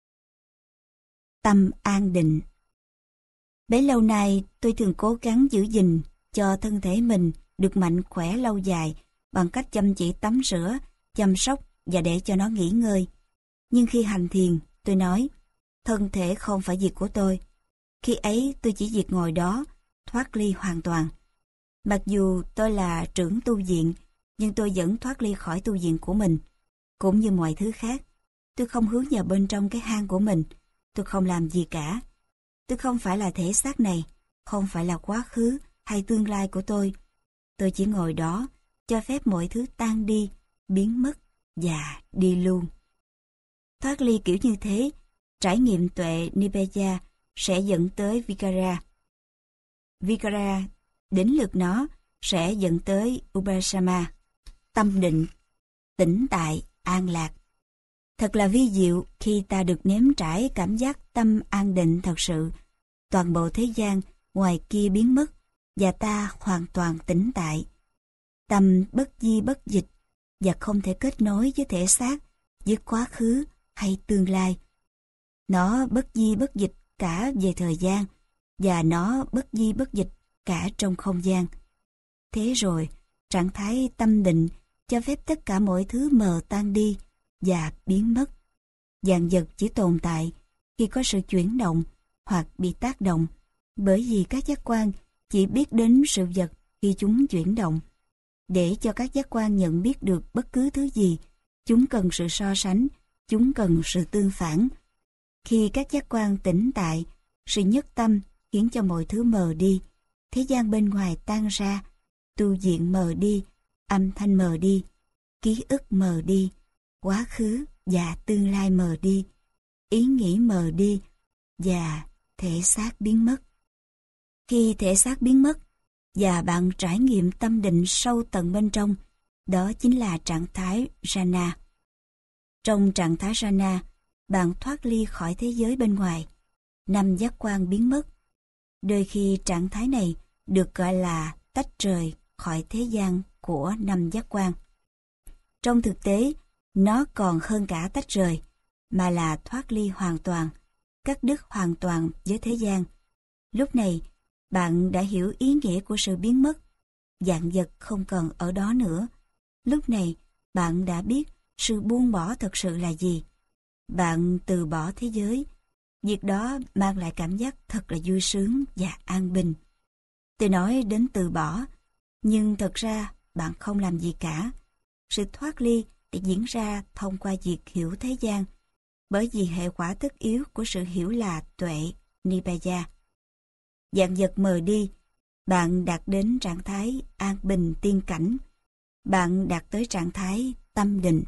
Tâm an định. Bấy lâu nay tôi thường cố gắng giữ gìn cho thân thể mình được mạnh khỏe lâu dài bằng cách chăm chỉ tắm rửa, chăm sóc và để cho nó nghỉ ngơi. Nhưng khi hành thiền, tôi nói, thân thể không phải việc của tôi. Khi ấy tôi chỉ việc ngồi đó, thoát ly hoàn toàn. Mặc dù tôi là trưởng tu viện, nhưng tôi vẫn thoát ly khỏi tu viện của mình. Cũng như mọi thứ khác, tôi không hướng vào bên trong cái hang của mình. Tôi không làm gì cả. Tôi không phải là thể xác này, không phải là quá khứ hay tương lai của tôi. Tôi chỉ ngồi đó, cho phép mọi thứ tan đi, biến mất và đi luôn. Thoát ly kiểu như thế, trải nghiệm tuệ Nibbaya sẽ dẫn tới Vicara. Vicara, đến lượt nó, sẽ dẫn tới Upasama, tâm định, tĩnh tại, an lạc. Thật là vi diệu khi ta được nếm trải cảm giác tâm an định thật sự. Toàn bộ thế gian ngoài kia biến mất và ta hoàn toàn tĩnh tại. Tâm bất di bất dịch và không thể kết nối với thể xác, với quá khứ hay tương lai. Nó bất di bất dịch cả về thời gian và nó bất di bất dịch cả trong không gian. Thế rồi, trạng thái tâm định cho phép tất cả mọi thứ mờ tan đi và biến mất. Vạn vật chỉ tồn tại khi có sự chuyển động hoặc bị tác động, bởi vì các giác quan chỉ biết đến sự vật khi chúng chuyển động. Để cho các giác quan nhận biết được bất cứ thứ gì, chúng cần sự so sánh chúng cần sự tương phản. Khi các giác quan tĩnh tại, sự nhất tâm khiến cho mọi thứ mờ đi, thế gian bên ngoài tan ra, tu diện mờ đi, âm thanh mờ đi, ký ức mờ đi, quá khứ và tương lai mờ đi, ý nghĩ mờ đi và thể xác biến mất. Khi thể xác biến mất và bạn trải nghiệm tâm định sâu tận bên trong, đó chính là trạng thái jhana. Trong trạng thái jhana, bạn thoát ly khỏi thế giới bên ngoài, năm giác quan biến mất. Đôi khi trạng thái này được gọi là tách rời khỏi thế gian của năm giác quan. Trong thực tế, nó còn hơn cả tách rời, mà là thoát ly hoàn toàn, cắt đứt hoàn toàn với thế gian. Lúc này, bạn đã hiểu ý nghĩa của sự biến mất. Vạn vật không còn ở đó nữa. Lúc này, bạn đã biết sự buông bỏ thật sự là gì. Bạn từ bỏ thế giới. Việc đó mang lại cảm giác thật là vui sướng và an bình. Tôi nói đến từ bỏ, nhưng thật ra bạn không làm gì cả. Sự thoát ly để diễn ra thông qua việc hiểu thế gian, bởi vì hệ quả tất yếu của sự hiểu là tuệ, nibbaya. Vạn vật mờ đi, bạn đạt đến trạng thái an bình tiên cảnh. Bạn đạt tới trạng thái tâm định.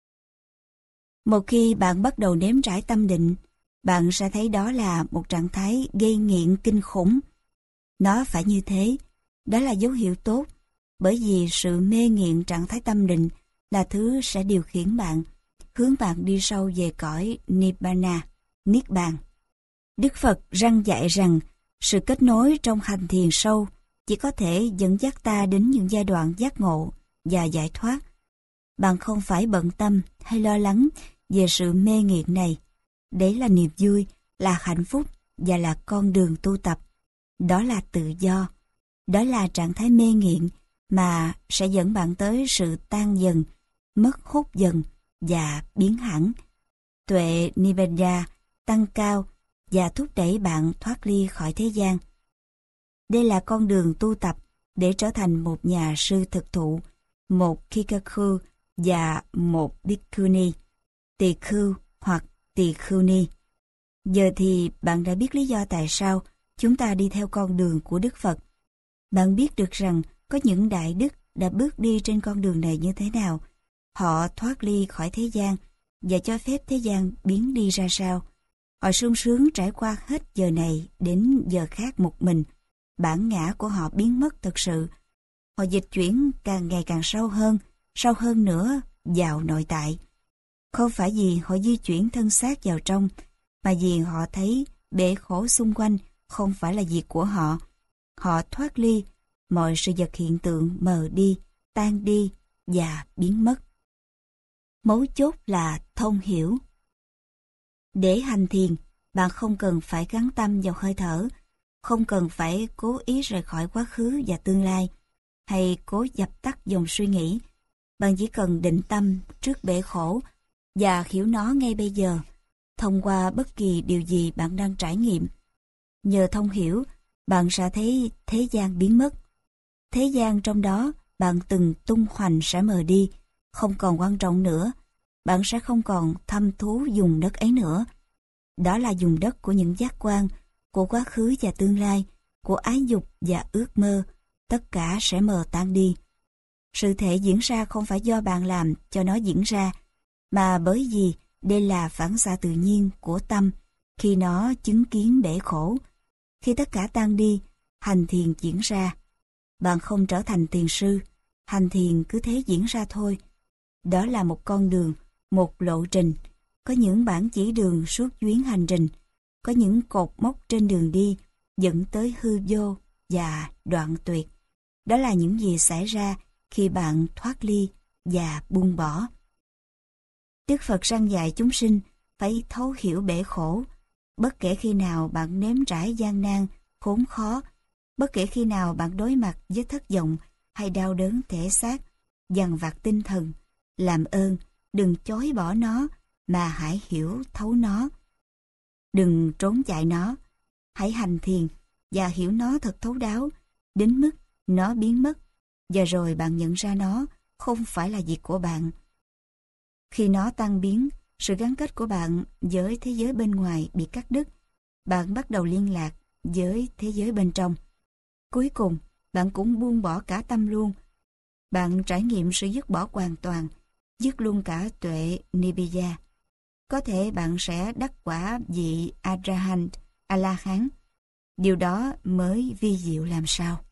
Một khi bạn bắt đầu nếm trải tâm định, bạn sẽ thấy đó là một trạng thái gây nghiện kinh khủng. Nó phải như thế, đó là dấu hiệu tốt, bởi vì sự mê nghiện trạng thái tâm định là thứ sẽ điều khiển bạn, hướng bạn đi sâu về cõi Nibbana, Niết Bàn. Đức Phật răn dạy rằng sự kết nối trong hành thiền sâu chỉ có thể dẫn dắt ta đến những giai đoạn giác ngộ và giải thoát. Bạn không phải bận tâm hay lo lắng về sự mê nghiện này. Đấy là niềm vui, là hạnh phúc và là con đường tu tập. Đó là tự do. Đó là trạng thái mê nghiện mà sẽ dẫn bạn tới sự tan dần, mất hút dần và biến hẳn. Tuệ Nibbana tăng cao và thúc đẩy bạn thoát ly khỏi thế gian. Đây là con đường tu tập để trở thành một nhà sư thực thụ, một Kikaku và một Bhikkhuni, tỳ khưu hoặc tỳ khưu ni. Giờ thì bạn đã biết lý do tại sao chúng ta đi theo con đường của Đức Phật. Bạn biết được rằng có những đại đức đã bước đi trên con đường này như thế nào. Họ thoát ly khỏi thế gian và cho phép thế gian biến đi ra sao. Họ sung sướng trải qua hết giờ này đến giờ khác một mình. Bản ngã của họ biến mất thực sự. Họ dịch chuyển càng ngày càng sâu hơn, sâu hơn nữa vào nội tại. Không phải vì họ di chuyển thân xác vào trong, mà vì họ thấy bể khổ xung quanh không phải là việc của họ. Họ thoát ly, mọi sự vật hiện tượng mờ đi, tan đi và biến mất. Mấu chốt là thông hiểu. Để hành thiền, bạn không cần phải gắn tâm vào hơi thở, không cần phải cố ý rời khỏi quá khứ và tương lai, hay cố dập tắt dòng suy nghĩ. Bạn chỉ cần định tâm trước bể khổ và hiểu nó ngay bây giờ, thông qua bất kỳ điều gì bạn đang trải nghiệm. Nhờ thông hiểu, bạn sẽ thấy thế gian biến mất. Thế gian trong đó bạn từng tung hoành sẽ mờ đi, không còn quan trọng nữa. Bạn sẽ không còn thăm thú vùng đất ấy nữa. Đó là vùng đất của những giác quan, của quá khứ và tương lai, của ái dục và ước mơ. Tất cả sẽ mờ tan đi. Sự thể diễn ra không phải do bạn làm cho nó diễn ra, mà bởi vì đây là phản xạ tự nhiên của tâm khi nó chứng kiến bể khổ. Khi tất cả tan đi, hành thiền diễn ra. Bạn không trở thành thiền sư, hành thiền cứ thế diễn ra thôi. Đó là một con đường, một lộ trình. Có những bản chỉ đường suốt chuyến hành trình, có những cột mốc trên đường đi dẫn tới hư vô và đoạn tuyệt. Đó là những gì xảy ra khi bạn thoát ly và buông bỏ. Đức Phật răn dạy chúng sinh phải thấu hiểu bể khổ. Bất kể khi nào bạn nếm trải gian nan, khốn khó, bất kể khi nào bạn đối mặt với thất vọng hay đau đớn thể xác, dằn vặt tinh thần, làm ơn đừng chối bỏ nó mà hãy hiểu thấu nó. Đừng trốn chạy nó, hãy hành thiền và hiểu nó thật thấu đáo, đến mức nó biến mất, và rồi bạn nhận ra nó không phải là việc của bạn. Khi nó tan biến, sự gắn kết của bạn với thế giới bên ngoài bị cắt đứt. Bạn bắt đầu liên lạc với thế giới bên trong. Cuối cùng, bạn cũng buông bỏ cả tâm luôn. Bạn trải nghiệm sự dứt bỏ hoàn toàn, dứt luôn cả tuệ Nibbida. Có thể bạn sẽ đắc quả vị Arahant, A-la-hán. Điều đó mới vi diệu làm sao.